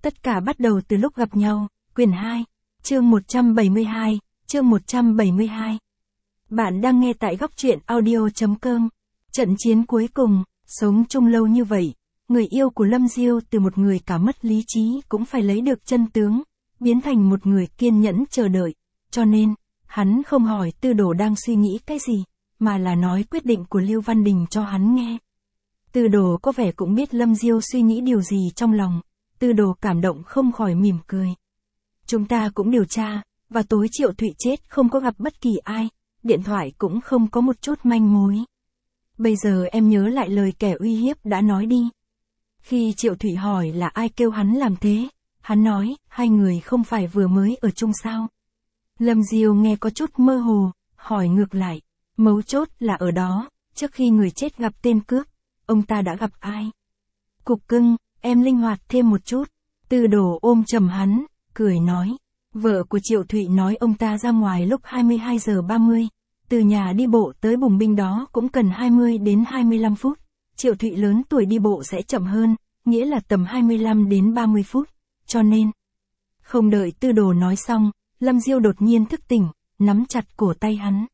Tất cả bắt đầu từ lúc gặp nhau, quyển 2, chương 172, chương 172. Bạn đang nghe tại góc truyện audio.com. Trận chiến cuối cùng, sống chung lâu như vậy, người yêu của Lâm Diêu từ một người cả mất lý trí cũng phải lấy được chân tướng, biến thành một người kiên nhẫn chờ đợi, cho nên, hắn không hỏi Tư Đồ đang suy nghĩ cái gì, mà là nói quyết định của Lưu Văn Đình cho hắn nghe. Tư Đồ có vẻ cũng biết Lâm Diêu suy nghĩ điều gì trong lòng, Tư Đồ cảm động không khỏi mỉm cười. Chúng ta cũng điều tra, và tối Triệu Thụy chết không có gặp bất kỳ ai, điện thoại cũng không có một chút manh mối. Bây giờ em nhớ lại lời kẻ uy hiếp đã nói đi. Khi Triệu Thụy hỏi là ai kêu hắn làm thế, hắn nói, hai người không phải vừa mới ở chung sao. Lâm Diêu nghe có chút mơ hồ, hỏi ngược lại, mấu chốt là ở đó, trước khi người chết gặp tên cướp, ông ta đã gặp ai? Cục cưng, em linh hoạt thêm một chút. Tư Đồ ôm chầm hắn, cười nói. Vợ của Triệu Thụy nói ông ta ra ngoài lúc 22 giờ 30, từ nhà đi bộ tới Bùng Binh đó cũng cần 20 đến 25 phút. Triệu Thụy lớn tuổi đi bộ sẽ chậm hơn, nghĩa là tầm 25 đến 30 phút, cho nên. Không đợi Tư Đồ nói xong, Lâm Diêu đột nhiên thức tỉnh, nắm chặt cổ tay hắn.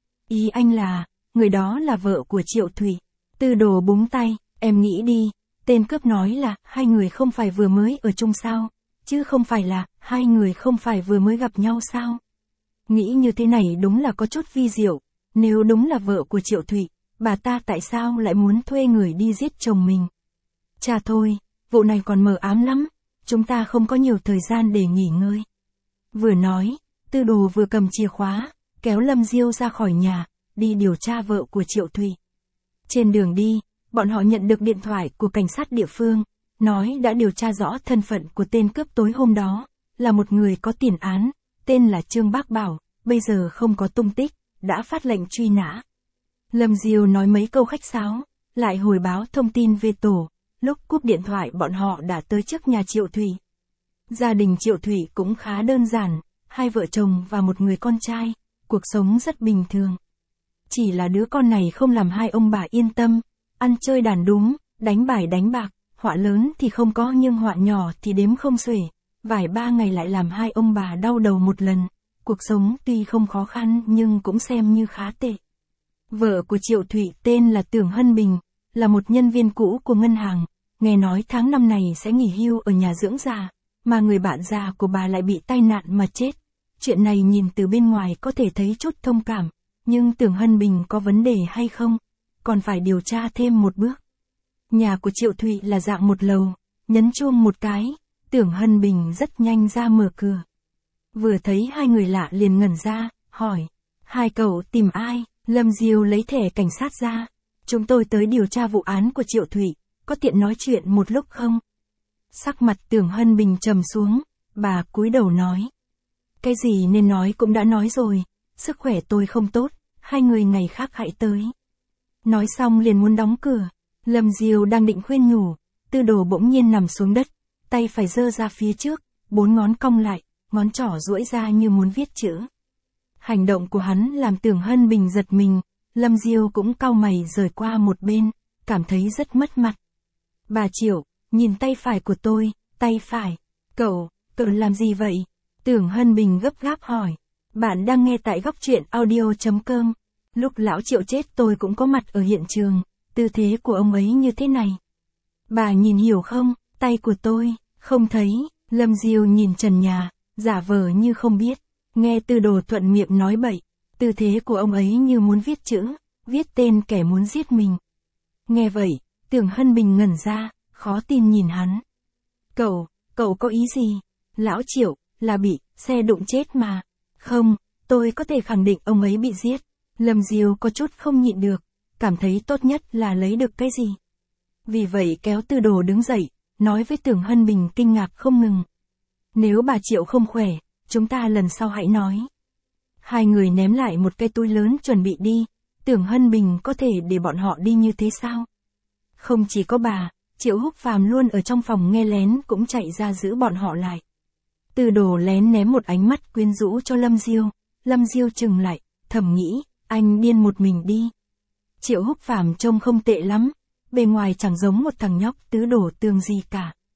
Ý anh là, người đó là vợ của Triệu Thụy. Tư Đồ búng tay, em nghĩ đi, tên cướp nói là hai người không phải vừa mới ở chung sao, chứ không phải là hai người không phải vừa mới gặp nhau sao. Nghĩ như thế này đúng là có chút vi diệu, nếu đúng là vợ của Triệu Thụy, bà ta tại sao lại muốn thuê người đi giết chồng mình? Chà thôi, vụ này còn mờ ám lắm, chúng ta không có nhiều thời gian để nghỉ ngơi. Vừa nói, Tư Đồ vừa cầm chìa khóa, kéo Lâm Diêu ra khỏi nhà, đi điều tra vợ của Triệu Thụy. Trên đường đi, bọn họ nhận được điện thoại của cảnh sát địa phương, nói đã điều tra rõ thân phận của tên cướp tối hôm đó, là một người có tiền án, tên là Trương Bác Bảo, bây giờ không có tung tích, đã phát lệnh truy nã. Lâm Diêu nói mấy câu khách sáo, lại hồi báo thông tin về tổ, lúc cúp điện thoại bọn họ đã tới trước nhà Triệu Thụy. Gia đình Triệu Thụy cũng khá đơn giản, hai vợ chồng và một người con trai, cuộc sống rất bình thường. Chỉ là đứa con này không làm hai ông bà yên tâm, ăn chơi đàn đúng, đánh bài đánh bạc, họa lớn thì không có nhưng họa nhỏ thì đếm không xuể, vài ba ngày lại làm hai ông bà đau đầu một lần, cuộc sống tuy không khó khăn nhưng cũng xem như khá tệ. Vợ của Triệu Thụy tên là Tưởng Hân Bình, là một nhân viên cũ của ngân hàng, nghe nói tháng năm này sẽ nghỉ hưu ở nhà dưỡng già, mà người bạn già của bà lại bị tai nạn mà chết. Chuyện này nhìn từ bên ngoài có thể thấy chút thông cảm, nhưng Tưởng Hân Bình có vấn đề hay không, còn phải điều tra thêm một bước. Nhà của Triệu Thụy là dạng một lầu, nhấn chuông một cái, Tưởng Hân Bình rất nhanh ra mở cửa. Vừa thấy hai người lạ liền ngẩn ra, hỏi, hai cậu tìm ai? Lâm Diêu lấy thẻ cảnh sát ra. Chúng tôi tới điều tra vụ án của Triệu Thụy, có tiện nói chuyện một lúc không? Sắc mặt Tưởng Hân Bình trầm xuống, bà cúi đầu nói. Cái gì nên nói cũng đã nói rồi, sức khỏe tôi không tốt, hai người ngày khác hãy tới. Nói xong liền muốn đóng cửa, Lâm Diêu đang định khuyên nhủ, Tư Đồ bỗng nhiên nằm xuống đất, tay phải giơ ra phía trước, bốn ngón cong lại, ngón trỏ duỗi ra như muốn viết chữ. Hành động của hắn làm Tưởng Hân Bình giật mình, Lâm Diêu cũng cau mày rời qua một bên, cảm thấy rất mất mặt. Bà Triệu, nhìn tay phải của tôi, tay phải. Cậu làm gì vậy? Tưởng Hân Bình gấp gáp hỏi. Bạn đang nghe tại góc truyện audio.com. Lúc lão Triệu chết tôi cũng có mặt ở hiện trường, tư thế của ông ấy như thế này. Bà nhìn hiểu không, tay của tôi, không thấy. Lâm Diêu nhìn trần nhà, giả vờ như không biết. Nghe Tư Đồ thuận miệng nói bậy, tư thế của ông ấy như muốn viết chữ, viết tên kẻ muốn giết mình. Nghe vậy, Tưởng Hân Bình ngẩn ra, khó tin nhìn hắn. Cậu có ý gì? Lão Triệu, là bị xe đụng chết mà. Không, tôi có thể khẳng định ông ấy bị giết. Lâm Diêu có chút không nhịn được, cảm thấy tốt nhất là lấy được cái gì. Vì vậy kéo Tư Đồ đứng dậy, nói với Tưởng Hân Bình kinh ngạc không ngừng. Nếu bà Triệu không khỏe, chúng ta lần sau hãy nói. Hai người ném lại một cái túi lớn chuẩn bị đi, Tưởng Hân Bình có thể để bọn họ đi như thế sao? Không chỉ có bà, Triệu Húc Phàm luôn ở trong phòng nghe lén cũng chạy ra giữ bọn họ lại. Tư Đồ lén ném một ánh mắt quyến rũ cho Lâm Diêu, Lâm Diêu chừng lại, thầm nghĩ, anh điên một mình đi. Triệu Húc Phàm trông không tệ lắm, bề ngoài chẳng giống một thằng nhóc tứ đổ tường gì cả,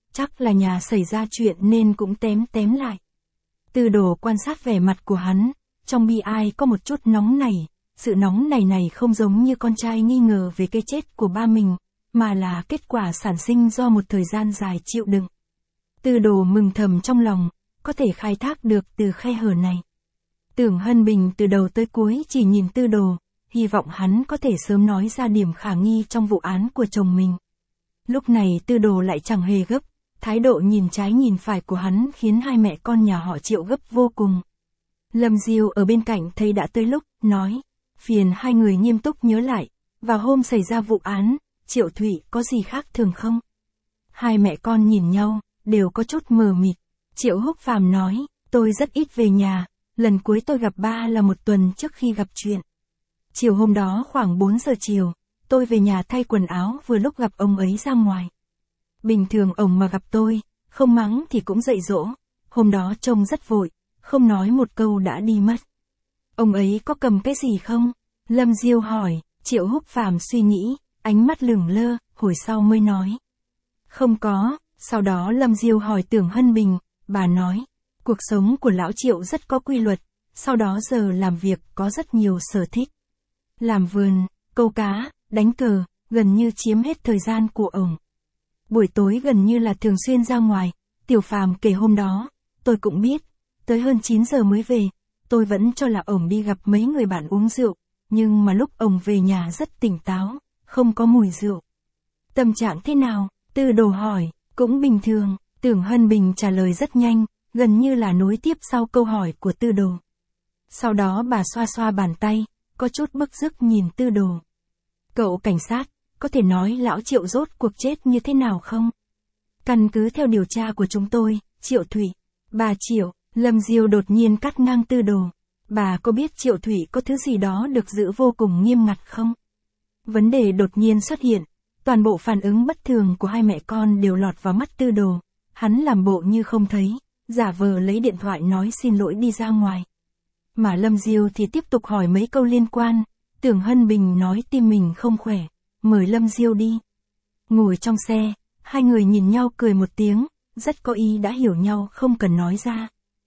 chắc là nhà xảy ra chuyện nên cũng tém lại. Tư Đồ quan sát vẻ mặt của hắn, trong bi ai có một chút nóng nảy, sự nóng này không giống như con trai nghi ngờ về cái chết của ba mình, mà là kết quả sản sinh do một thời gian dài chịu đựng. Tư Đồ mừng thầm trong lòng, có thể khai thác được từ khe hở này. Tưởng Hân Bình từ đầu tới cuối chỉ nhìn Tư Đồ, hy vọng hắn có thể sớm nói ra điểm khả nghi trong vụ án của chồng mình. Lúc này Tư Đồ lại chẳng hề gấp, thái độ nhìn trái nhìn phải của hắn khiến hai mẹ con nhà họ Triệu gấp vô cùng. Lâm Diêu ở bên cạnh thấy đã tới lúc, nói, phiền hai người nghiêm túc nhớ lại, vào hôm xảy ra vụ án, Triệu Thụy có gì khác thường không? Hai mẹ con nhìn nhau, đều có chút mờ mịt. Triệu Húc Phàm nói, tôi rất ít về nhà, lần cuối tôi gặp ba là một tuần trước khi gặp chuyện. Chiều hôm đó khoảng 4 giờ chiều, tôi về nhà thay quần áo vừa lúc gặp ông ấy ra ngoài. Bình thường ông mà gặp tôi, không mắng thì cũng dạy dỗ, hôm đó trông rất vội, không nói một câu đã đi mất. Ông ấy có cầm cái gì không? Lâm Diêu hỏi. Triệu Húc Phàm suy nghĩ, ánh mắt lửng lơ, hồi sau mới nói. Không có. Sau đó Lâm Diêu hỏi Tưởng Hân Bình, bà nói, cuộc sống của lão Triệu rất có quy luật, sau đó giờ làm việc có rất nhiều sở thích. Làm vườn, câu cá, đánh cờ, gần như chiếm hết thời gian của ông. Buổi tối gần như là thường xuyên ra ngoài, Tiểu Phàm kể hôm đó, tôi cũng biết, tới hơn 9 giờ mới về, tôi vẫn cho là ông đi gặp mấy người bạn uống rượu, nhưng mà lúc ông về nhà rất tỉnh táo, không có mùi rượu. Tâm trạng thế nào? Tư Đồ hỏi. Cũng bình thường, Tưởng Hân Bình trả lời rất nhanh, gần như là nối tiếp sau câu hỏi của Tư Đồ. Sau đó bà xoa xoa bàn tay, có chút bức rứt nhìn Tư Đồ. Cậu cảnh sát, có thể nói lão Triệu rốt cuộc chết như thế nào không? Căn cứ theo điều tra của chúng tôi, Triệu Thụy, bà Triệu, Lâm Diêu đột nhiên cắt ngang Tư Đồ. Bà có biết Triệu Thụy có thứ gì đó được giữ vô cùng nghiêm ngặt không? Vấn đề đột nhiên xuất hiện. Toàn bộ phản ứng bất thường của hai mẹ con đều lọt vào mắt Tư Đồ. Hắn làm bộ như không thấy, giả vờ lấy điện thoại nói xin lỗi đi ra ngoài. Mà Lâm Diêu thì tiếp tục hỏi mấy câu liên quan. Tưởng Hân Bình nói tim mình không khỏe, mời Lâm Diêu đi. Ngồi trong xe, hai người nhìn nhau cười một tiếng, rất có ý đã hiểu nhau không cần nói ra.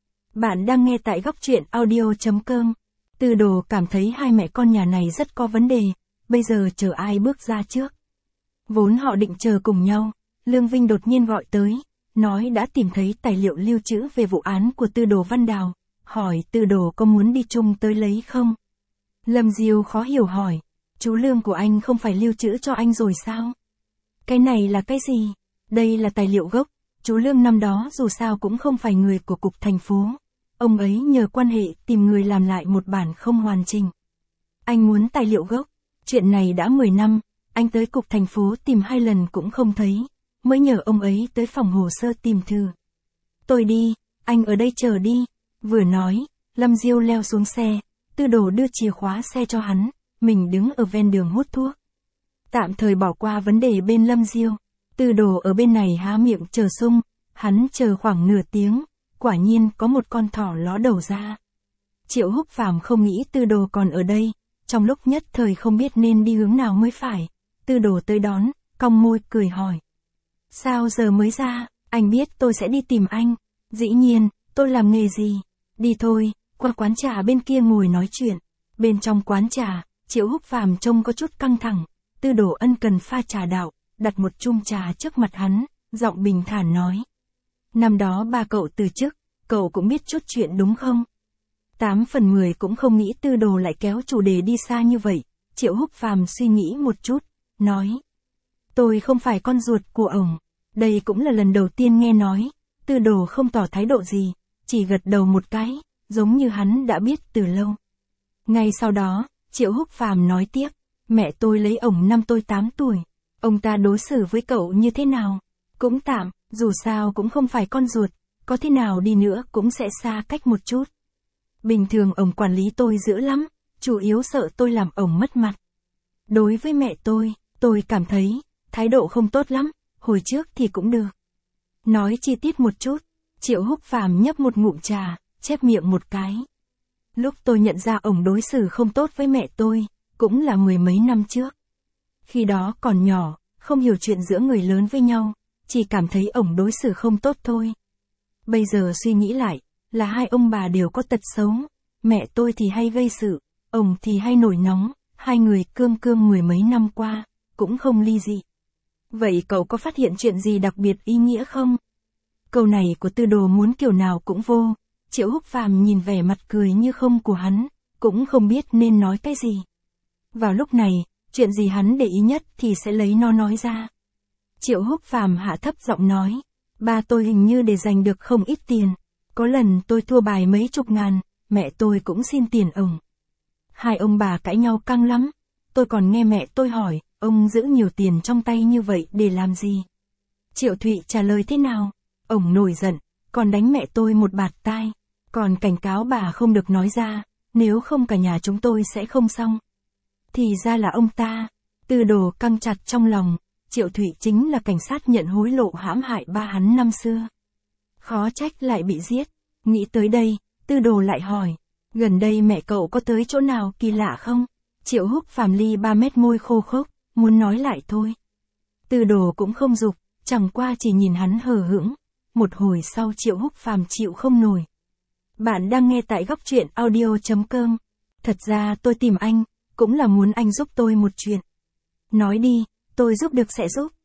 Bạn đang nghe tại góc truyện audio.com. Tư Đồ cảm thấy hai mẹ con nhà này rất có vấn đề, bây giờ chờ ai bước ra trước. Vốn họ định chờ cùng nhau, Lương Vinh đột nhiên gọi tới, nói đã tìm thấy tài liệu lưu trữ về vụ án của Tư Đồ Văn Đào, hỏi Tư Đồ có muốn đi chung tới lấy không? Lâm Diêu khó hiểu hỏi, chú Lương của anh không phải lưu trữ cho anh rồi sao? Cái này là cái gì? Đây là tài liệu gốc, chú Lương năm đó dù sao cũng không phải người của cục thành phố. Ông ấy nhờ quan hệ tìm người làm lại một bản không hoàn chỉnh. Anh muốn tài liệu gốc, chuyện này đã 10 năm. Anh tới cục thành phố tìm 2 lần cũng không thấy, mới nhờ ông ấy tới phòng hồ sơ tìm thử. Tôi đi, anh ở đây chờ đi. Vừa nói, Lâm Diêu leo xuống xe, Tư Đồ đưa chìa khóa xe cho hắn, mình đứng ở ven đường hút thuốc. Tạm thời bỏ qua vấn đề bên Lâm Diêu, Tư Đồ ở bên này há miệng chờ sung, hắn chờ khoảng nửa tiếng, quả nhiên có một con thỏ ló đầu ra. Triệu Húc Phàm không nghĩ Tư Đồ còn ở đây, trong lúc nhất thời không biết nên đi hướng nào mới phải. Tư Đồ tới đón, cong môi cười hỏi. Sao giờ mới ra, anh biết tôi sẽ đi tìm anh. Dĩ nhiên, tôi làm nghề gì? Đi thôi, qua quán trà bên kia ngồi nói chuyện. Bên trong quán trà, Triệu Húc Phàm trông có chút căng thẳng. Tư Đồ ân cần pha trà đạo, đặt một chung trà trước mặt hắn, giọng bình thản nói. Năm đó ba cậu từ chức, cậu cũng biết chút chuyện đúng không? 8 phần 10 cũng không nghĩ Tư Đồ lại kéo chủ đề đi xa như vậy. Triệu Húc Phàm suy nghĩ một chút, nói. Tôi không phải con ruột của ổng. Đây cũng là lần đầu tiên nghe nói. Tư Đồ không tỏ thái độ gì, chỉ gật đầu một cái, giống như hắn đã biết từ lâu. Ngay sau đó, Triệu Húc Phàm nói tiếp. Mẹ tôi lấy ổng năm tôi 8 tuổi. Ông ta đối xử với cậu như thế nào? Cũng tạm, dù sao cũng không phải con ruột, có thế nào đi nữa cũng sẽ xa cách một chút. Bình thường ổng quản lý tôi dữ lắm, chủ yếu sợ tôi làm ổng mất mặt. Đối với mẹ tôi cảm thấy, thái độ không tốt lắm, hồi trước thì cũng được. Nói chi tiết một chút, Triệu Húc Phàm nhấp một ngụm trà, chép miệng một cái. Lúc tôi nhận ra ổng đối xử không tốt với mẹ tôi, cũng là 10 mấy năm trước. Khi đó còn nhỏ, không hiểu chuyện giữa người lớn với nhau, chỉ cảm thấy ổng đối xử không tốt thôi. Bây giờ suy nghĩ lại, là hai ông bà đều có tật xấu, mẹ tôi thì hay gây sự, ổng thì hay nổi nóng, hai người cương cương mười mấy năm qua, cũng không ly dị. Vậy cậu có phát hiện chuyện gì đặc biệt ý nghĩa không? Câu này của Tư Đồ muốn kiểu nào cũng vô, Triệu Húc Phàm nhìn vẻ mặt cười như không của hắn, cũng không biết nên nói cái gì. Vào lúc này, chuyện gì hắn để ý nhất thì sẽ lấy nó nói ra. Triệu Húc Phàm hạ thấp giọng nói, ba tôi hình như để dành được không ít tiền, có lần tôi thua bài mấy chục ngàn, mẹ tôi cũng xin tiền ổng. Hai ông bà cãi nhau căng lắm, tôi còn nghe mẹ tôi hỏi, ông giữ nhiều tiền trong tay như vậy để làm gì? Triệu Thụy trả lời thế nào? Ổng nổi giận, còn đánh mẹ tôi một bạt tai, còn cảnh cáo bà không được nói ra, nếu không cả nhà chúng tôi sẽ không xong. Thì ra là ông ta. Tư Đồ căng chặt trong lòng, Triệu Thụy chính là cảnh sát nhận hối lộ hãm hại ba hắn năm xưa. Khó trách lại bị giết. Nghĩ tới đây, Tư Đồ lại hỏi, gần đây mẹ cậu có tới chỗ nào kỳ lạ không? Triệu Húc Phàm ly 3 mét môi khô khốc, muốn nói lại thôi. Tư Đồ cũng không giục, chẳng qua chỉ nhìn hắn hờ hững. Một hồi sau Triệu Húc Phàm chịu không nổi. Bạn đang nghe tại góc truyện audio.com. Thật ra tôi tìm anh, cũng là muốn anh giúp tôi một chuyện. Nói đi, tôi giúp được sẽ giúp.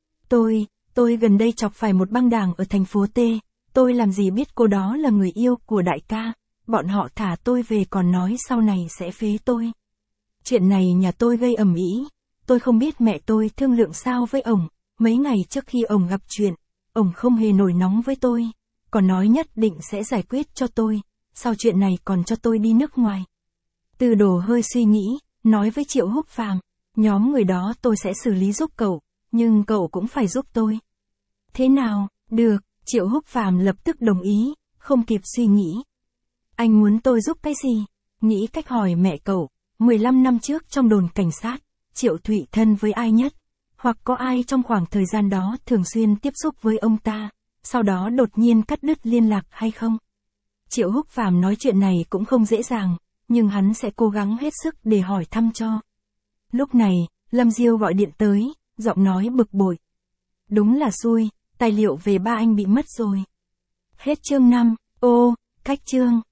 Tôi gần đây chọc phải một băng đảng ở thành phố T. Tôi làm gì biết cô đó là người yêu của đại ca. Bọn họ thả tôi về còn nói sau này sẽ phế tôi. Chuyện này nhà tôi gây ầm ĩ. Tôi không biết mẹ tôi thương lượng sao với ổng. Mấy ngày trước khi ổng gặp chuyện, ổng không hề nổi nóng với tôi. Còn nói nhất định sẽ giải quyết cho tôi. Sau chuyện này còn cho tôi đi nước ngoài. Tư Đồ hơi suy nghĩ, nói với Triệu Húc Phàm, nhóm người đó tôi sẽ xử lý giúp cậu, nhưng cậu cũng phải giúp tôi. Thế nào? Được, Triệu Húc Phàm lập tức đồng ý, không kịp suy nghĩ. Anh muốn tôi giúp cái gì? Nghĩ cách hỏi mẹ cậu, 15 năm trước trong đồn cảnh sát, Triệu Thụy thân với ai nhất? Hoặc có ai trong khoảng thời gian đó thường xuyên tiếp xúc với ông ta, sau đó đột nhiên cắt đứt liên lạc hay không? Triệu Húc Phàm nói chuyện này cũng không dễ dàng, nhưng hắn sẽ cố gắng hết sức để hỏi thăm cho. Lúc này, Lâm Diêu gọi điện tới, giọng nói bực bội. Đúng là xui, tài liệu về ba anh bị mất rồi. Hết chương 5, cách chương.